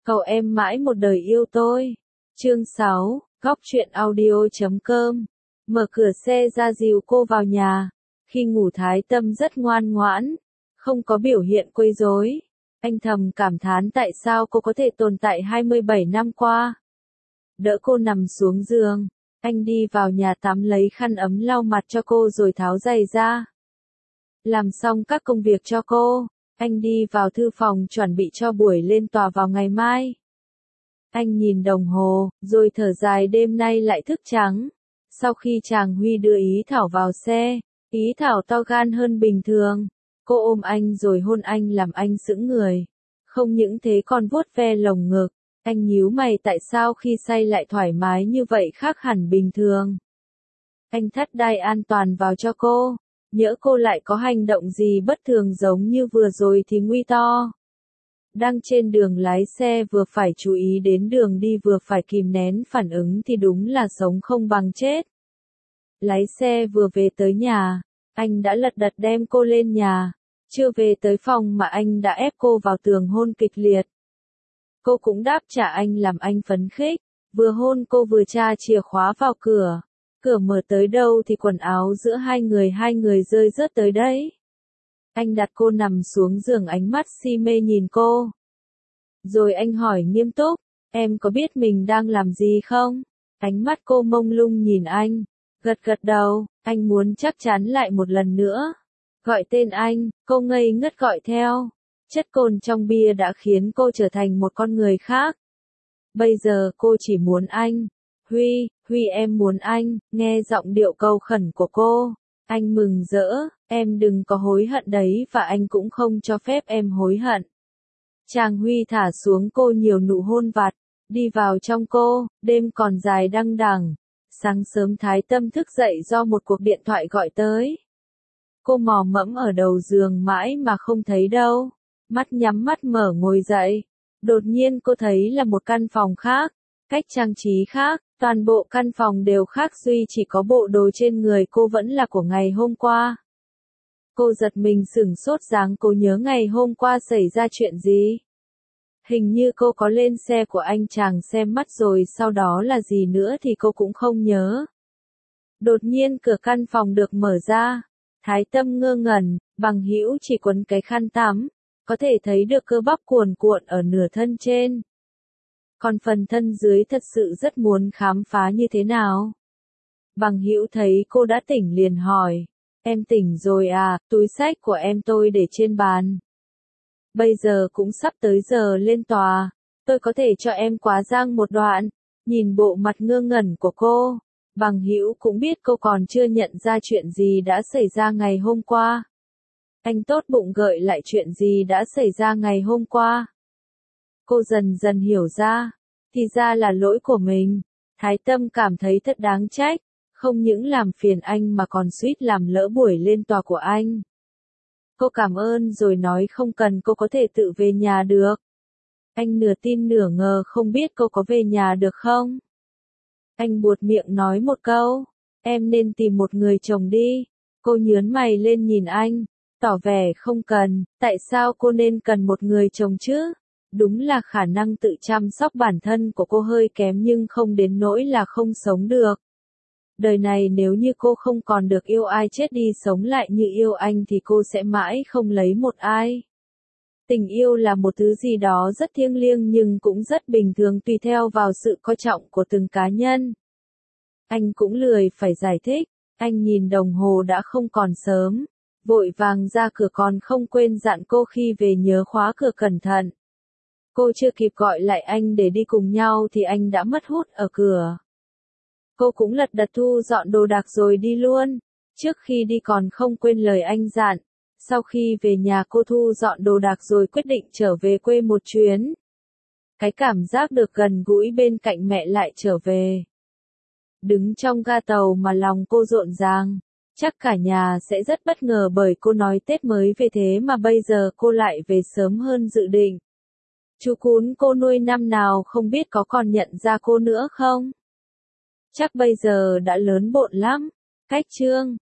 Cầu em mãi một đời yêu tôi. Chương 6, Góc truyện audio.com. Mở cửa xe ra dìu cô vào nhà. Khi ngủ Thái Tâm rất ngoan ngoãn, không có biểu hiện quấy rối. Anh thầm cảm thán tại sao cô có thể tồn tại 27 năm qua. Đỡ cô nằm xuống giường, anh đi vào nhà tắm lấy khăn ấm lau mặt cho cô rồi tháo giày ra. Làm xong các công việc cho cô, anh đi vào thư phòng chuẩn bị cho buổi lên tòa vào ngày mai. Anh nhìn đồng hồ, rồi thở dài đêm nay lại thức trắng. Sau khi chàng Huy đưa Ý Thảo vào xe, Ý Thảo to gan hơn bình thường. Cô ôm anh rồi hôn anh làm anh sững người. Không những thế còn vuốt ve lồng ngực. Anh nhíu mày tại sao khi say lại thoải mái như vậy khác hẳn bình thường. Anh thắt đai an toàn vào cho cô. Nhỡ cô lại có hành động gì bất thường giống như vừa rồi thì nguy to. Đang trên đường lái xe vừa phải chú ý đến đường đi vừa phải kìm nén phản ứng thì đúng là sống không bằng chết. Lái xe vừa về tới nhà, anh đã lật đật đem cô lên nhà. Chưa về tới phòng mà anh đã ép cô vào tường hôn kịch liệt. Cô cũng đáp trả anh làm anh phấn khích, vừa hôn cô vừa tra chìa khóa vào cửa. Cửa mở tới đâu thì quần áo giữa hai người rơi rớt tới đấy. Anh đặt cô nằm xuống giường ánh mắt si mê nhìn cô. Rồi anh hỏi nghiêm túc, em có biết mình đang làm gì không? Ánh mắt cô mông lung nhìn anh, gật gật đầu, anh muốn chắc chắn lại một lần nữa. Gọi tên anh, cô ngây ngất gọi theo. Chất cồn trong bia đã khiến cô trở thành một con người khác. Bây giờ cô chỉ muốn anh. Huy em muốn anh, nghe giọng điệu cầu khẩn của cô. Anh mừng rỡ, em đừng có hối hận đấy và anh cũng không cho phép em hối hận. Chàng Huy thả xuống cô nhiều nụ hôn vặt, đi vào trong cô, đêm còn dài đăng đẳng. Sáng sớm Thái Tâm thức dậy do một cuộc điện thoại gọi tới. Cô mò mẫm ở đầu giường mãi mà không thấy đâu. Mắt nhắm mắt mở ngồi dậy. Đột nhiên cô thấy là một căn phòng khác, cách trang trí khác, toàn bộ căn phòng đều khác duy chỉ có bộ đồ trên người cô vẫn là của ngày hôm qua. Cô giật mình sửng sốt dáng cô nhớ ngày hôm qua xảy ra chuyện gì. Hình như cô có lên xe của anh chàng xem mắt rồi sau đó là gì nữa thì cô cũng không nhớ. Đột nhiên cửa căn phòng được mở ra. Thái Tâm ngơ ngẩn, Bằng Hữu chỉ quấn cái khăn tắm, có thể thấy được cơ bắp cuồn cuộn ở nửa thân trên. Còn phần thân dưới thật sự rất muốn khám phá như thế nào. Bằng Hữu thấy cô đã tỉnh liền hỏi, em tỉnh rồi à, túi xách của em tôi để trên bàn. Bây giờ cũng sắp tới giờ lên tòa, tôi có thể cho em quá giang một đoạn. Nhìn bộ mặt ngơ ngẩn của cô, Bằng Hữu cũng biết cô còn chưa nhận ra chuyện gì đã xảy ra ngày hôm qua. Anh tốt bụng gợi lại chuyện gì đã xảy ra ngày hôm qua. Cô dần dần hiểu ra, thì ra là lỗi của mình. Thái Tâm cảm thấy thật đáng trách, không những làm phiền anh mà còn suýt làm lỡ buổi lên tòa của anh. Cô cảm ơn rồi nói không cần cô có thể tự về nhà được. Anh nửa tin nửa ngờ không biết cô có về nhà được không. Anh buột miệng nói một câu, em nên tìm một người chồng đi. Cô nhướng mày lên nhìn anh, tỏ vẻ không cần, tại sao cô nên cần một người chồng chứ? Đúng là khả năng tự chăm sóc bản thân của cô hơi kém nhưng không đến nỗi là không sống được. Đời này nếu như cô không còn được yêu ai chết đi sống lại như yêu anh thì cô sẽ mãi không lấy một ai. Tình yêu là một thứ gì đó rất thiêng liêng nhưng cũng rất bình thường tùy theo vào sự coi trọng của từng cá nhân. Anh cũng lười phải giải thích, anh nhìn đồng hồ đã không còn sớm, vội vàng ra cửa còn không quên dặn cô khi về nhớ khóa cửa cẩn thận. Cô chưa kịp gọi lại anh để đi cùng nhau thì anh đã mất hút ở cửa. Cô cũng lật đật thu dọn đồ đạc rồi đi luôn, trước khi đi còn không quên lời anh dặn. Sau khi về nhà cô thu dọn đồ đạc rồi quyết định trở về quê một chuyến. Cái cảm giác được gần gũi bên cạnh mẹ lại trở về. Đứng trong ga tàu mà lòng cô rộn ràng, chắc cả nhà sẽ rất bất ngờ bởi cô nói Tết mới về thế mà bây giờ cô lại về sớm hơn dự định. Chú cún cô nuôi năm nào không biết có còn nhận ra cô nữa không? Chắc bây giờ đã lớn bộn lắm. Cách chương